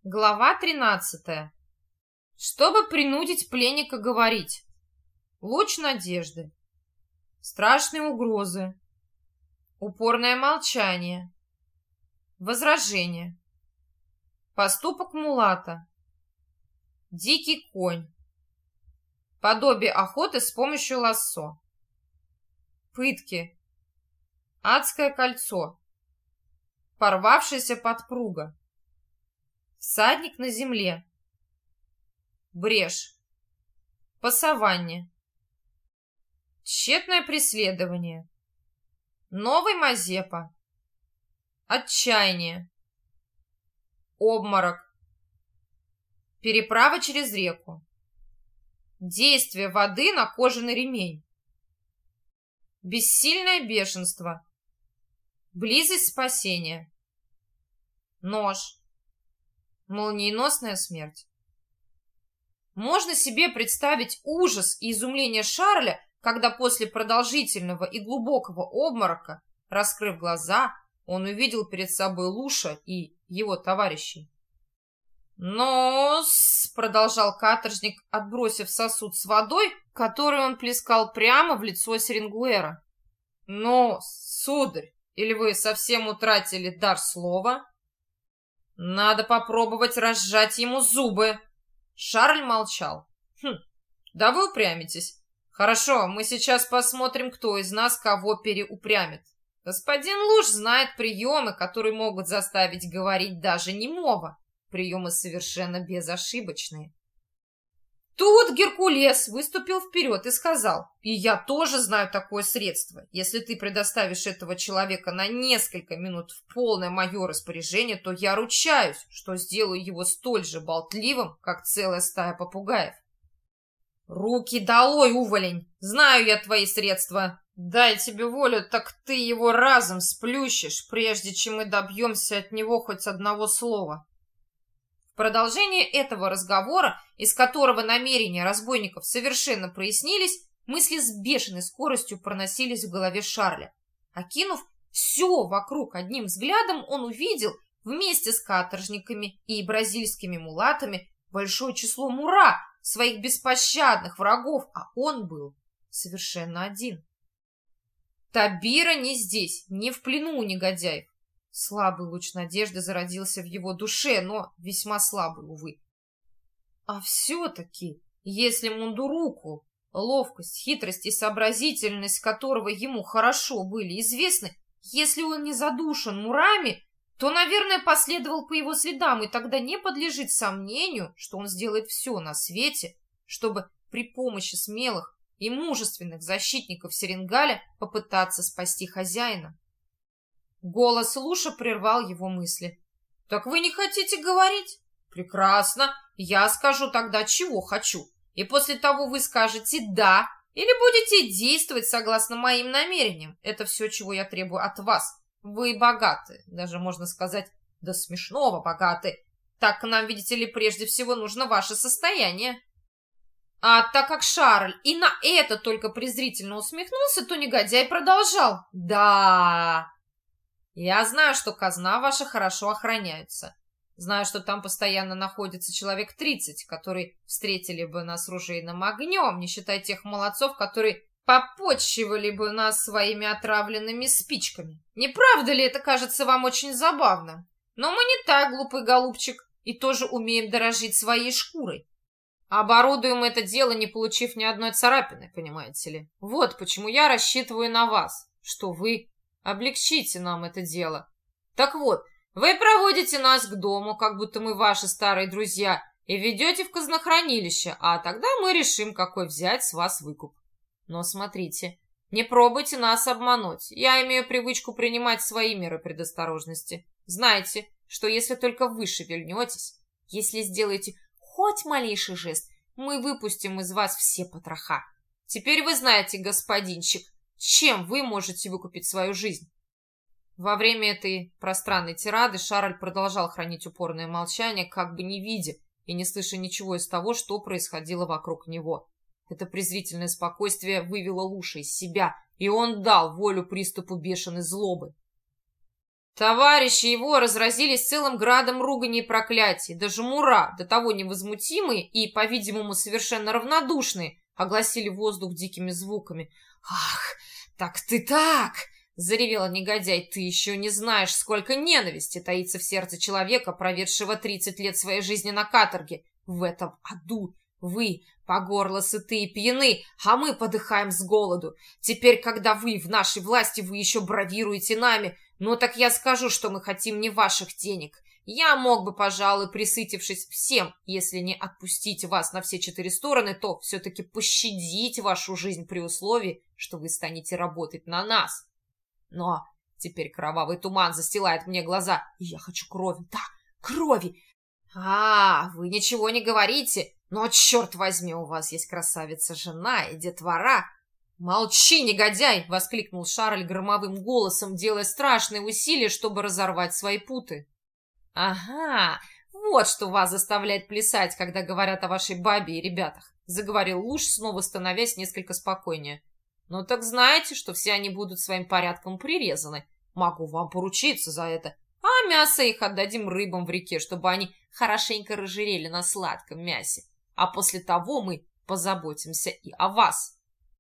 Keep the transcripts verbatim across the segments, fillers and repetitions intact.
Глава тринадцатая. Чтобы принудить пленника говорить. Луч надежды. Страшные угрозы. Упорное молчание. Возражение. Поступок мулата. Дикий конь. Подобие охоты с помощью лассо. Пытки. Адское кольцо. Порвавшаяся подпруга. Всадник на земле. Брешь. Пасование. Тщетное преследование. Новый Мазепа. Отчаяние. Обморок. Переправа через реку. Действие воды на кожаный ремень. Бессильное бешенство. Близость спасения. Нож. Молниеносная смерть. Можно себе представить ужас и изумление Шарля, когда после продолжительного и глубокого обморока, раскрыв глаза, он увидел перед собой Луша и его товарищей. «Но-с», — продолжал каторжник, отбросив сосуд с водой, который он плескал прямо в лицо Серенгуэра. «Ну, сударь, или вы совсем утратили дар слова? Надо попробовать разжать ему зубы». Шарль молчал. «Хм, да вы упрямитесь. Хорошо, мы сейчас посмотрим, кто из нас кого переупрямит. Господин Луш знает приемы, которые могут заставить говорить даже немого. Приемы совершенно безошибочные». Тут Геркулес выступил вперед и сказал: «И я тоже знаю такое средство. Если ты предоставишь этого человека на несколько минут в полное мое распоряжение, то я ручаюсь, что сделаю его столь же болтливым, как целая стая попугаев». «Руки долой, уволень! Знаю я твои средства. Дай тебе волю, так ты его разом сплющишь, прежде чем мы добьемся от него хоть одного слова». В продолжение этого разговора, из которого намерения разбойников совершенно прояснились, мысли с бешеной скоростью проносились в голове Шарля. Окинув все вокруг одним взглядом, он увидел вместе с каторжниками и бразильскими мулатами большое число мура, своих беспощадных врагов, а он был совершенно один. Табира не здесь, не в плену у негодяев. Слабый луч надежды зародился в его душе, но весьма слабый, увы. А все-таки, если Мундуруку, ловкость, хитрость и сообразительность которого ему хорошо были известны, если он не задушен мурами, то, наверное, последовал по его следам, и тогда не подлежит сомнению, что он сделает все на свете, чтобы при помощи смелых и мужественных защитников Серенгаля попытаться спасти хозяина. Голос Луша прервал его мысли. «Так вы не хотите говорить? Прекрасно. Я скажу тогда, чего хочу. И после того вы скажете «да» или будете действовать согласно моим намерениям. Это все, чего я требую от вас. Вы богаты, даже можно сказать, до смешного богаты. Так нам, видите ли, прежде всего нужно ваше состояние». А так как Шарль и на это только презрительно усмехнулся, то негодяй продолжал. «Да... Я знаю, что казна ваша хорошо охраняется. Знаю, что там постоянно находится человек тридцать, которые встретили бы нас ружейным огнем, не считая тех молодцов, которые попотчевали бы нас своими отравленными спичками. Не правда ли это кажется вам очень забавно? Но мы не так, глупый голубчик, и тоже умеем дорожить своей шкурой. Оборудуем это дело, не получив ни одной царапины, понимаете ли. Вот почему я рассчитываю на вас, что вы облегчите нам это дело. Так вот, вы проводите нас к дому, как будто мы ваши старые друзья, и ведете в казнохранилище, а тогда мы решим, какой взять с вас выкуп. Но смотрите, не пробуйте нас обмануть. Я имею привычку принимать свои меры предосторожности. Знайте, что если только вы шевельнетесь, если сделаете хоть малейший жест, мы выпустим из вас все потроха. Теперь вы знаете, господинчик, чем вы можете выкупить свою жизнь. Во время этой пространной тирады Шарль продолжал хранить упорное молчание, как бы не видя и не слыша ничего из того, что происходило вокруг него. Это презрительное спокойствие вывело Луша из себя, и он дал волю приступу бешеной злобы. Товарищи его разразились целым градом руганий и проклятий. Даже Мура, до того невозмутимые и, по-видимому, совершенно равнодушные, огласили воздух дикими звуками. «Ах, так ты так!» — заревел негодяй. «Ты еще не знаешь, сколько ненависти таится в сердце человека, проведшего тридцать лет своей жизни на каторге. В этом аду вы по горло сыты и пьяны, а мы подыхаем с голоду. Теперь, когда вы в нашей власти, вы еще бравируете нами. Ну так я скажу, что мы хотим не ваших денег. Я мог бы, пожалуй, присытившись всем, если не отпустить вас на все четыре стороны, то все-таки пощадить вашу жизнь при условии, что вы станете работать на нас. Но теперь кровавый туман застилает мне глаза, и я хочу крови, да, крови. А, вы ничего не говорите, но, черт возьми, у вас есть красавица-жена и детвора. «Молчи, негодяй!» — воскликнул Шарль громовым голосом, делая страшные усилия, чтобы разорвать свои путы. «Ага, вот что вас заставляет плясать, когда говорят о вашей бабе и ребятах», — заговорил Луж, снова становясь несколько спокойнее. «Ну так знаете, что все они будут своим порядком прирезаны. Могу вам поручиться за это. А мясо их отдадим рыбам в реке, чтобы они хорошенько разжирели на сладком мясе. А после того мы позаботимся и о вас».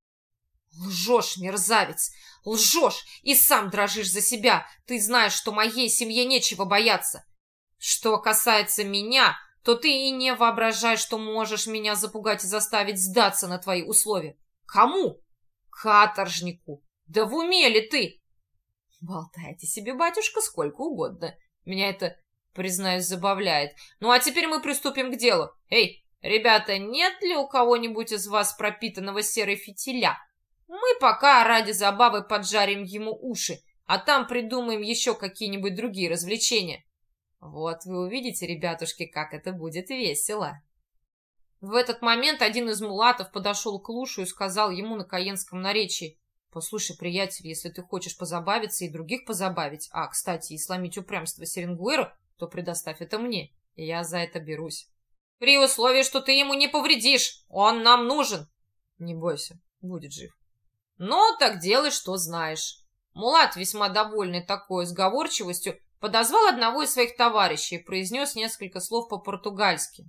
«Лжешь, мерзавец, лжешь, и сам дрожишь за себя. Ты знаешь, что моей семье нечего бояться. Что касается меня, то ты и не воображай, что можешь меня запугать и заставить сдаться на твои условия. Кому? Каторжнику. Да в уме ли ты?» «Болтайте себе, батюшка, сколько угодно. Меня это, признаюсь, забавляет. Ну а теперь мы приступим к делу. Эй, ребята, нет ли у кого-нибудь из вас пропитанного серой фитиля? Мы пока ради забавы поджарим ему уши, а там придумаем еще какие-нибудь другие развлечения. Вот вы увидите, ребятушки, как это будет весело». В этот момент один из мулатов подошел к Лушу и сказал ему на каенском наречии: «Послушай, приятель, если ты хочешь позабавиться и других позабавить, а, кстати, и сломить упрямство Серенгуэра, то предоставь это мне, и я за это берусь. При условии, что ты ему не повредишь, он нам нужен». «Не бойся, будет жив». «Ну, так делай, что знаешь». Мулат, весьма довольный такой сговорчивостью, подозвал одного из своих товарищей и произнес несколько слов по-португальски.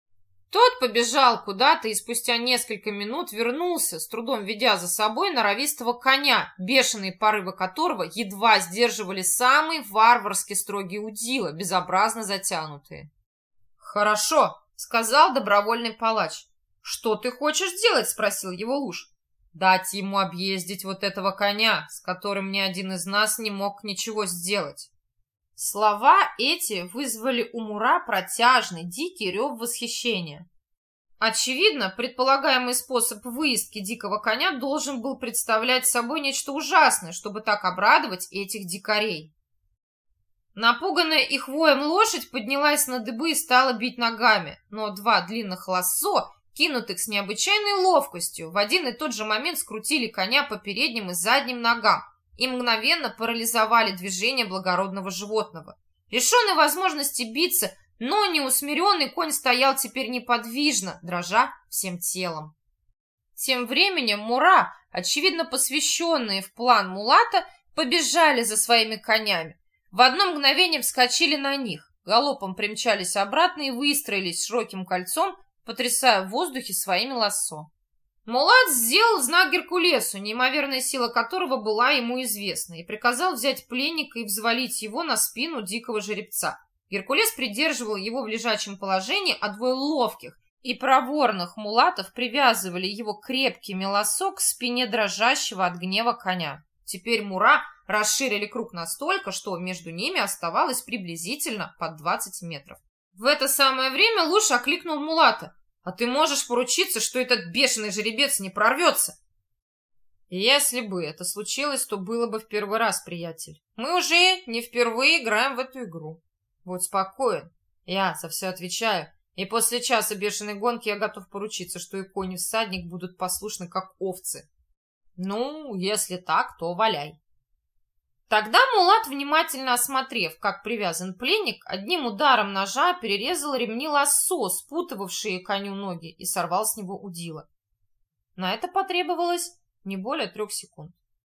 Тот побежал куда-то и спустя несколько минут вернулся, с трудом ведя за собой норовистого коня, бешеные порывы которого едва сдерживали самые варварски строгие удила, безобразно затянутые. «Хорошо», — сказал добровольный палач. «Что ты хочешь делать?» — спросил его Луж. «Дать ему объездить вот этого коня, с которым ни один из нас не мог ничего сделать». Слова эти вызвали у Мура протяжный, дикий рев восхищения. Очевидно, предполагаемый способ выездки дикого коня должен был представлять собой нечто ужасное, чтобы так обрадовать этих дикарей. Напуганная их воем лошадь поднялась на дыбы и стала бить ногами, но два длинных лассо, кинутых с необычайной ловкостью, в один и тот же момент скрутили коня по передним и задним ногам и мгновенно парализовали движение благородного животного. Лишенный возможности биться, но неусмиренный конь стоял теперь неподвижно, дрожа всем телом. Тем временем Мура, очевидно посвященные в план Мулата, побежали за своими конями. В одно мгновение вскочили на них, галопом примчались обратно и выстроились широким кольцом, потрясая в воздухе своими лассо. Мулат сделал знак Геркулесу, неимоверная сила которого была ему известна, и приказал взять пленника и взвалить его на спину дикого жеребца. Геркулес придерживал его в лежачем положении, а двое ловких и проворных мулатов привязывали его крепкими лассо к спине дрожащего от гнева коня. Теперь Мура расширили круг настолько, что между ними оставалось приблизительно под двадцать метров. В это самое время Луж окликнул Мулата. «А ты можешь поручиться, что этот бешеный жеребец не прорвется?» «Если бы это случилось, то было бы в первый раз, приятель. Мы уже не впервые играем в эту игру. Будь спокоен. Я за все отвечаю. И после часа бешеной гонки я готов поручиться, что и конь и всадник будут послушны, как овцы. Ну, если так, то валяй». Тогда Мулат, внимательно осмотрев, как привязан пленник, одним ударом ножа перерезал ремни лассо, спутывавшие коню ноги, и сорвал с него удила. На это потребовалось не более трех секунд.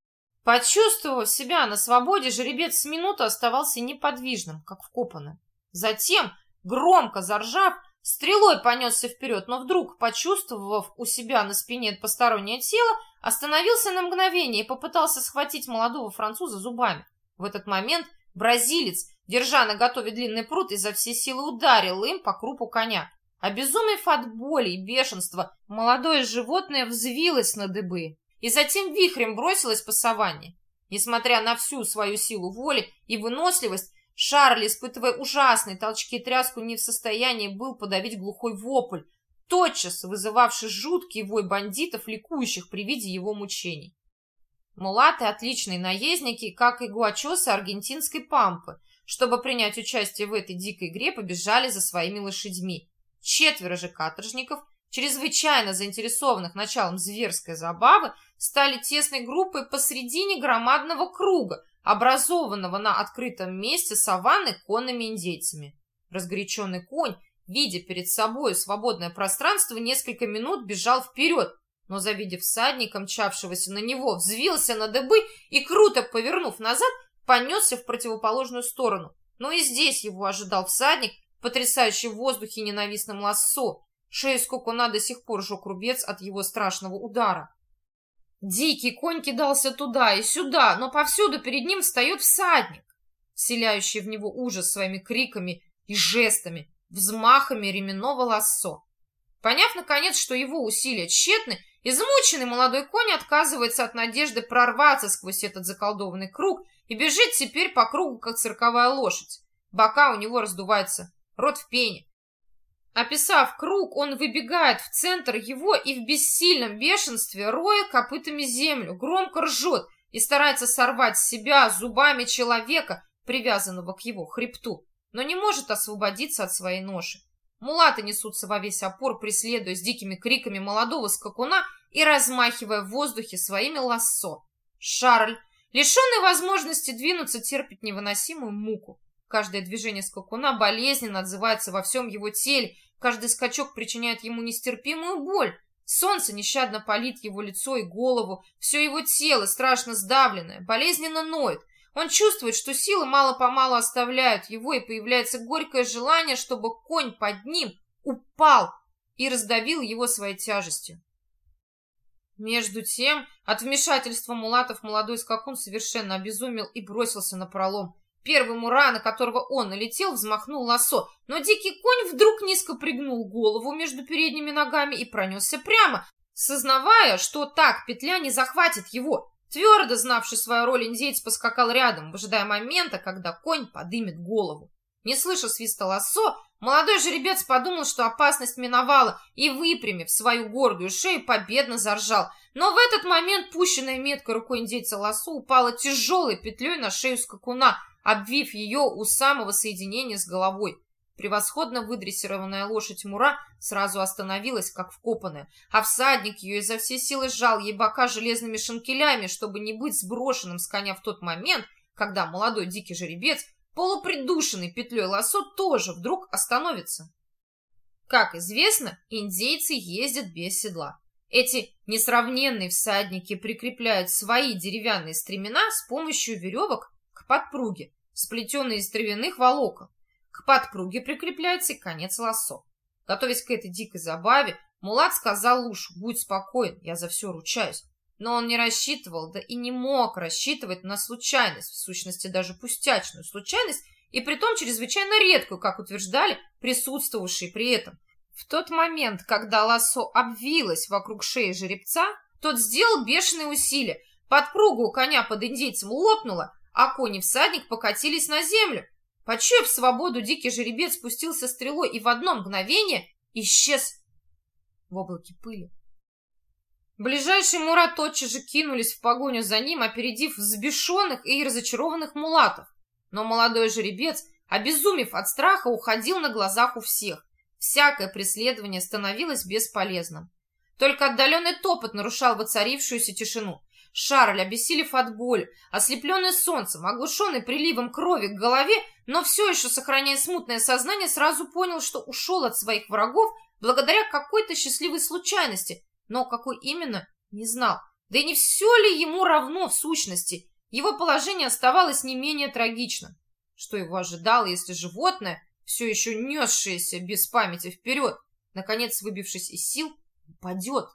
Почувствовав себя на свободе, жеребец с минуту оставался неподвижным, как вкопанным. Затем, громко заржав, стрелой понесся вперед, но вдруг, почувствовав у себя на спине постороннее тело, остановился на мгновение и попытался схватить молодого француза зубами. В этот момент бразилец, держа наготове длинный прут, изо всей силы ударил им по крупу коня. Обезумев от боли и бешенства, молодое животное взвилось на дыбы и затем вихрем бросилось по саванне. Несмотря на всю свою силу воли и выносливость, Шарль, испытывая ужасные толчки и тряску, не в состоянии был подавить глухой вопль, тотчас вызывавший жуткий вой бандитов, ликующих при виде его мучений. Мулаты — отличные наездники, как и гуачосы аргентинской пампы. Чтобы принять участие в этой дикой игре, побежали за своими лошадьми. Четверо же каторжников, чрезвычайно заинтересованных началом зверской забавы, стали тесной группой посредине громадного круга, образованного на открытом месте саванны конными индейцами. Разгоряченный конь, видя перед собой свободное пространство, несколько минут бежал вперед, но, завидев всадника, мчавшегося на него, взвился на дыбы и, круто повернув назад, понесся в противоположную сторону. Но и здесь его ожидал всадник, потрясающий в воздухе ненавистным лассо. Шею скакуна до сих пор жег рубец от его страшного удара. Дикий конь кидался туда и сюда, но повсюду перед ним встает всадник, вселяющий в него ужас своими криками и жестами, взмахами ременного лассо. Поняв, наконец, что его усилия тщетны, измученный молодой конь отказывается от надежды прорваться сквозь этот заколдованный круг и бежит теперь по кругу, как цирковая лошадь. Бока у него раздуваются, рот в пене. Описав круг, он выбегает в центр его и в бессильном бешенстве, роя копытами землю, громко ржет и старается сорвать с себя зубами человека, привязанного к его хребту, но не может освободиться от своей ноши. Мулаты несутся во весь опор, преследуя с дикими криками молодого скакуна и размахивая в воздухе своими лассо. Шарль, лишенный возможности двинуться, терпит невыносимую муку. Каждое движение скакуна болезненно отзывается во всем его теле, каждый скачок причиняет ему нестерпимую боль. Солнце нещадно палит его лицо и голову, все его тело, страшно сдавленное, болезненно ноет. Он чувствует, что силы мало-помалу оставляют его, и появляется горькое желание, чтобы конь под ним упал и раздавил его своей тяжестью. Между тем, от вмешательства мулатов молодой скакун совершенно обезумел и бросился напролом. Первый мура, на которого он налетел, взмахнул лассо, но дикий конь вдруг низко пригнул голову между передними ногами и пронесся прямо, сознавая, что так петля не захватит его. Твердо знавший свою роль, индейец поскакал рядом, выжидая момента, когда конь подымет голову. Не слыша свиста лассо, молодой жеребец подумал, что опасность миновала, и, выпрямив свою гордую шею, победно заржал. Но в этот момент пущенная меткой рукой индейца лассо упала тяжелой петлей на шею скакуна, обвив ее у самого соединения с головой. Превосходно выдрессированная лошадь Мура сразу остановилась, как вкопанная, а всадник ее изо всей силы сжал ей бока железными шинкелями, чтобы не быть сброшенным с коня в тот момент, когда молодой дикий жеребец, полупридушенный петлей лассо, тоже вдруг остановится. Как известно, индейцы ездят без седла. Эти несравненные всадники прикрепляют свои деревянные стремена с помощью веревок к подпруге, сплетенной из травяных волокон. К подпруге прикрепляется и конец лассо. Готовясь к этой дикой забаве, мулат сказал Лушу: «Будь спокоен, я за все ручаюсь». Но он не рассчитывал, да и не мог рассчитывать на случайность, в сущности даже пустячную случайность, и притом чрезвычайно редкую, как утверждали присутствовавшие при этом. В тот момент, когда лассо обвилось вокруг шеи жеребца, тот сделал бешеные усилия. Подпруга у коня под индейцем лопнула, а конь и всадник покатились на землю. Почуяв свободу, дикий жеребец спустился стрелой и в одно мгновение исчез в облаке пыли. Ближайшие мура тотчас же кинулись в погоню за ним, опередив взбешенных и разочарованных мулатов. Но молодой жеребец, обезумев от страха, уходил на глазах у всех. Всякое преследование становилось бесполезным. Только отдаленный топот нарушал воцарившуюся тишину. Шарль, обессилев от боли, ослепленный солнцем, оглушенный приливом крови к голове, но все еще сохраняя смутное сознание, сразу понял, что ушел от своих врагов благодаря какой-то счастливой случайности, но какой именно, не знал. Да и не все ли ему равно в сущности? Его положение оставалось не менее трагичным. Что его ожидало, если животное, все еще несшееся без памяти вперед, наконец, выбившись из сил, упадет?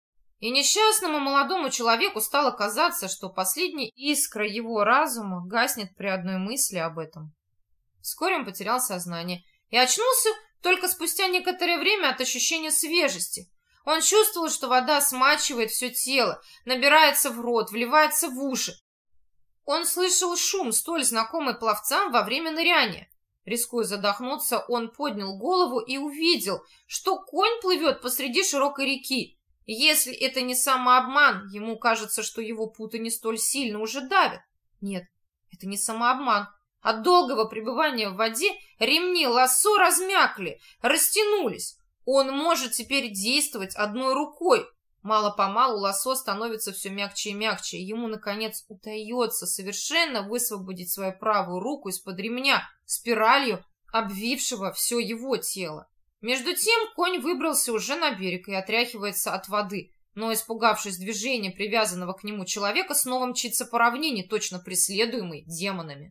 И несчастному молодому человеку стало казаться, что последняя искра его разума гаснет при одной мысли об этом. Вскоре он потерял сознание и очнулся только спустя некоторое время от ощущения свежести. Он чувствовал, что вода смачивает все тело, набирается в рот, вливается в уши. Он слышал шум, столь знакомый пловцам во время ныряния. Рискуя задохнуться, он поднял голову и увидел, что конь плывет посреди широкой реки. Если это не самообман, ему кажется, что его путы не столь сильно уже давят. Нет, это не самообман. От долгого пребывания в воде ремни лассо размякли, растянулись. Он может теперь действовать одной рукой. Мало-помалу лассо становится все мягче и мягче, и ему, наконец, удается совершенно высвободить свою правую руку из-под ремня, спиралью, обвившего все его тело. Между тем конь выбрался уже на берег и отряхивается от воды, но, испугавшись движения привязанного к нему человека, снова мчится по равнине, точно преследуемый демонами.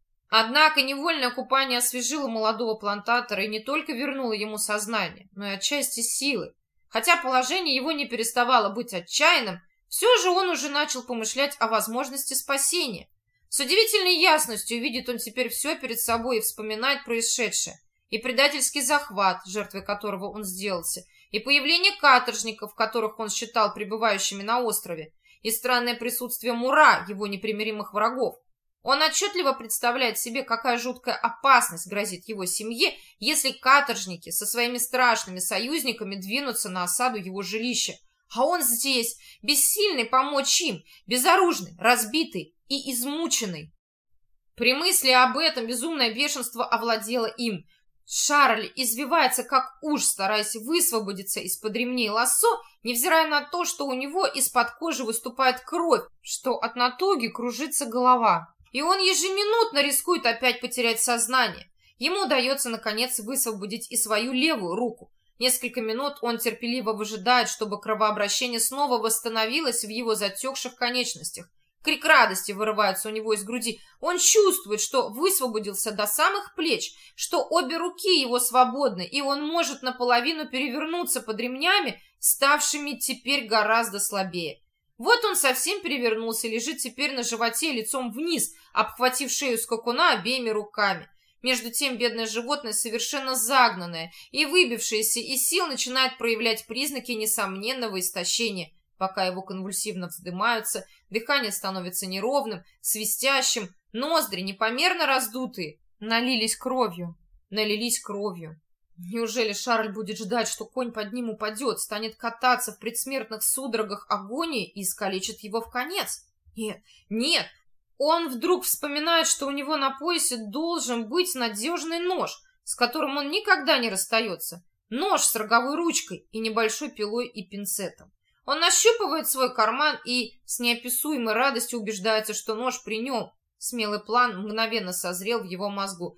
Однако невольное купание освежило молодого плантатора и не только вернуло ему сознание, но и отчасти силы. Хотя положение его не переставало быть отчаянным, все же он уже начал помышлять о возможности спасения. С удивительной ясностью видит он теперь все перед собой и вспоминает происшедшее. И предательский захват, жертвой которого он сделался, и появление каторжников, которых он считал пребывающими на острове, и странное присутствие Мура, его непримиримых врагов. Он отчетливо представляет себе, какая жуткая опасность грозит его семье, если каторжники со своими страшными союзниками двинутся на осаду его жилища. А он здесь, бессильный помочь им, безоружный, разбитый и измученный. При мысли об этом безумное бешенство овладело им. Шарль извивается как уж, стараясь высвободиться из-под ремней лассо, невзирая на то, что у него из-под кожи выступает кровь, что от натуги кружится голова. И он ежеминутно рискует опять потерять сознание. Ему удается, наконец, высвободить и свою левую руку. Несколько минут он терпеливо выжидает, чтобы кровообращение снова восстановилось в его затекших конечностях. Крик радости вырывается у него из груди. Он чувствует, что высвободился до самых плеч, что обе руки его свободны, и он может наполовину перевернуться под ремнями, ставшими теперь гораздо слабее. Вот он совсем перевернулся и лежит теперь на животе лицом вниз, обхватив шею скакуна обеими руками. Между тем бедное животное, совершенно загнанное и выбившееся из сил, начинает проявлять признаки несомненного истощения. Пока его конвульсивно вздымаются, дыхание становится неровным, свистящим, ноздри, непомерно раздутые, налились кровью, налились кровью. Неужели Шарль будет ждать, что конь под ним упадет, станет кататься в предсмертных судорогах агонии и искалечит его в конец? Нет, нет! Он вдруг вспоминает, что у него на поясе должен быть надежный нож, с которым он никогда не расстается. Нож с роговой ручкой и небольшой пилой и пинцетом. Он нащупывает свой карман и с неописуемой радостью убеждается, что нож при нем. Смелый план мгновенно созрел в его мозгу.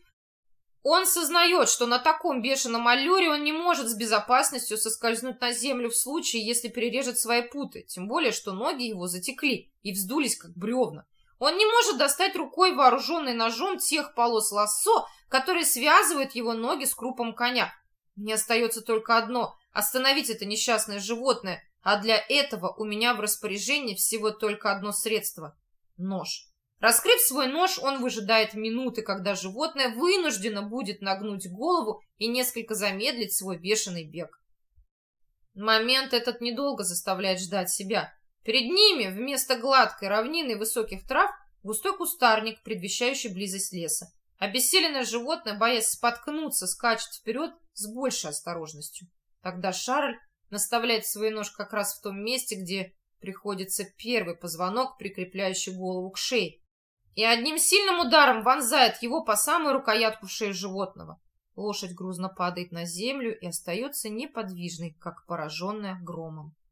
Он сознает, что на таком бешеном аллюре он не может с безопасностью соскользнуть на землю в случае, если перережет свои путы, тем более, что ноги его затекли и вздулись, как бревна. Он не может достать рукой, вооруженной ножом, тех полос лассо, которые связывают его ноги с крупом коня. Мне остается только одно — остановить это несчастное животное, а для этого у меня в распоряжении всего только одно средство — нож. Раскрыв свой нож, он выжидает минуты, когда животное вынуждено будет нагнуть голову и несколько замедлить свой бешеный бег. Момент этот недолго заставляет ждать себя. Перед ними вместо гладкой равнины и высоких трав густой кустарник, предвещающий близость леса. Обессиленное животное, боясь споткнуться, скачет вперед с большей осторожностью. Тогда Шарль наставляет свой нож как раз в том месте, где приходится первый позвонок, прикрепляющий голову к шее, и одним сильным ударом вонзает его по самую рукоятку в шею животного. Лошадь грузно падает на землю и остается неподвижной, как пораженная громом.